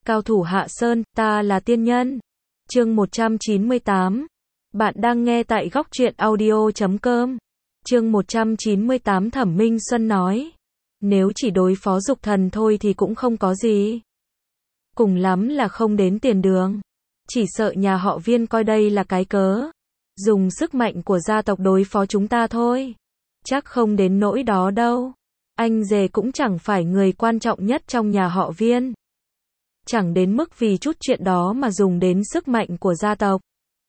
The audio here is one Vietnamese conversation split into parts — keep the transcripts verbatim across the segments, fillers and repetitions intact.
Cao thủ Hạ Sơn, ta là tiên nhân. Chương một trăm chín mươi tám. Bạn đang nghe tại góc truyện audio chấm com. Chương một trăm chín mươi tám. Thẩm Minh Xuân nói, nếu chỉ đối phó Dục Thần thôi thì cũng không có gì. Cùng lắm là không đến tiền đường. Chỉ sợ nhà họ Viên coi đây là cái cớ, dùng sức mạnh của gia tộc đối phó chúng ta thôi. Chắc không đến nỗi đó đâu. Anh rể cũng chẳng phải người quan trọng nhất trong nhà họ Viên. Chẳng đến mức vì chút chuyện đó mà dùng đến sức mạnh của gia tộc.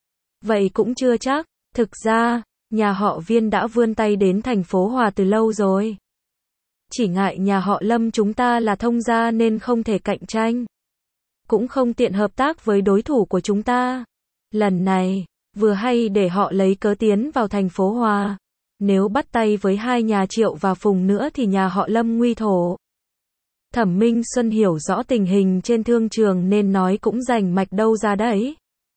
Vậy cũng chưa chắc. Thực ra, nhà họ Viên đã vươn tay đến thành phố Hòa từ lâu rồi. Chỉ ngại nhà họ Lâm chúng ta là thông gia nên không thể cạnh tranh. Cũng không tiện hợp tác với đối thủ của chúng ta. Lần này, vừa hay để họ lấy cớ tiến vào thành phố Hòa. Nếu bắt tay với hai nhà Triệu và Phùng nữa thì nhà họ Lâm nguy thổ. Thẩm Minh Xuân hiểu rõ tình hình trên thương trường nên nói cũng rành mạch đâu ra đấy.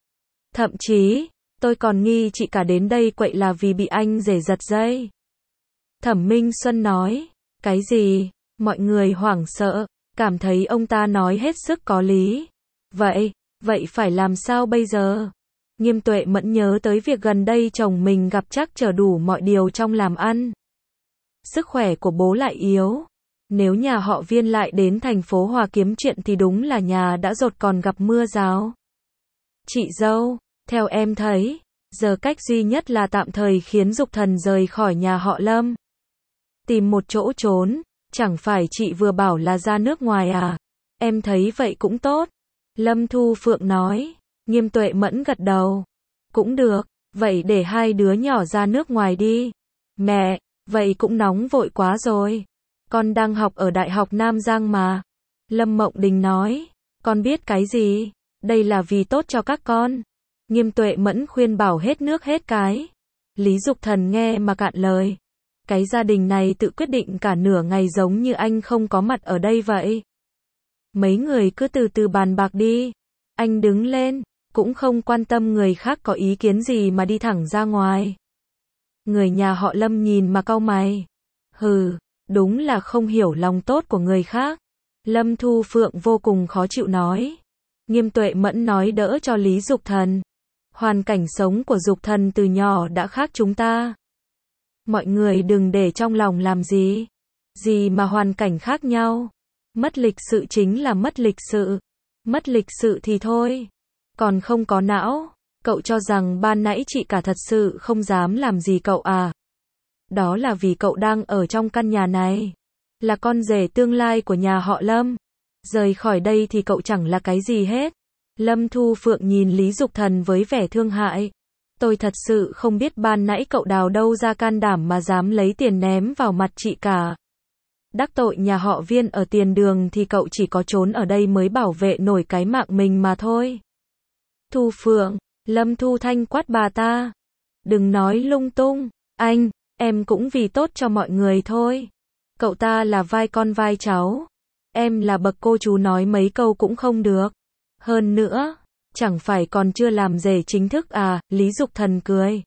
Thậm chí, tôi còn nghi chị cả đến đây quậy là vì bị anh rể giật dây. Thẩm Minh Xuân nói, cái gì? Mọi người hoảng sợ, cảm thấy ông ta nói hết sức có lý. Vậy, vậy phải làm sao bây giờ? Nghiêm Tuệ Mẫn nhớ tới việc gần đây chồng mình gặp trắc trở đủ mọi điều trong làm ăn. Sức khỏe của bố lại yếu. Nếu nhà họ Viên lại đến thành phố Hòa kiếm chuyện thì đúng là nhà đã dột còn gặp mưa rào. Chị dâu, theo em thấy, giờ cách duy nhất là tạm thời khiến Dục Thần rời khỏi nhà họ Lâm. Tìm một chỗ trốn, chẳng phải chị vừa bảo là ra nước ngoài à? Em thấy vậy cũng tốt. Lâm Thu Phượng nói. Nghiêm Tuệ Mẫn gật đầu. Cũng được, vậy để hai đứa nhỏ ra nước ngoài đi. Mẹ, vậy cũng nóng vội quá rồi. Con đang học ở Đại học Nam Giang mà. Lâm Mộng Đình nói. Con biết cái gì? Đây là vì tốt cho các con. Nghiêm Tuệ Mẫn khuyên bảo hết nước hết cái. Lý Dục Thần nghe mà cạn lời. Cái gia đình này tự quyết định cả nửa ngày giống như anh không có mặt ở đây vậy. Mấy người cứ từ từ bàn bạc đi. Anh đứng lên, cũng không quan tâm người khác có ý kiến gì mà đi thẳng ra ngoài. Người nhà họ Lâm nhìn mà cau mày. Hừ, đúng là không hiểu lòng tốt của người khác. Lâm Thu Phượng vô cùng khó chịu nói. Nghiêm Tuệ Mẫn nói đỡ cho Lý Dục Thần. Hoàn cảnh sống của Dục Thần từ nhỏ đã khác chúng ta. Mọi người đừng để trong lòng làm gì. Gì mà hoàn cảnh khác nhau. Mất lịch sự chính là mất lịch sự. Mất lịch sự thì thôi. Còn không có não. Cậu cho rằng ban nãy chị cả thật sự không dám làm gì cậu à? Đó là vì cậu đang ở trong căn nhà này. Là con rể tương lai của nhà họ Lâm. Rời khỏi đây thì cậu chẳng là cái gì hết. Lâm Thu Phượng nhìn Lý Dục Thần với vẻ thương hại. Tôi thật sự không biết ban nãy cậu đào đâu ra can đảm mà dám lấy tiền ném vào mặt chị cả. Đắc tội nhà họ Viên ở tiền đường thì cậu chỉ có trốn ở đây mới bảo vệ nổi cái mạng mình mà thôi. Thu Phượng, Lâm Thu Thanh quát bà ta. Đừng nói lung tung, anh, em cũng vì tốt cho mọi người thôi. Cậu ta là vai con vai cháu. Em là bậc cô chú nói mấy câu cũng không được. Hơn nữa, chẳng phải còn chưa làm rể chính thức à? Lý Dục Thần cười.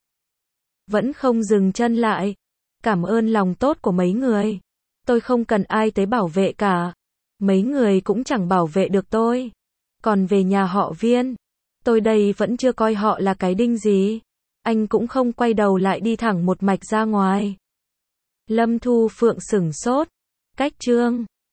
Vẫn không dừng chân lại. Cảm ơn lòng tốt của mấy người. Tôi không cần ai tới bảo vệ cả. Mấy người cũng chẳng bảo vệ được tôi. Còn về nhà họ Viên, tôi đây vẫn chưa coi họ là cái đinh gì. Anh cũng không quay đầu lại đi thẳng một mạch ra ngoài. Lâm Thu Phượng sửng sốt. Cách chương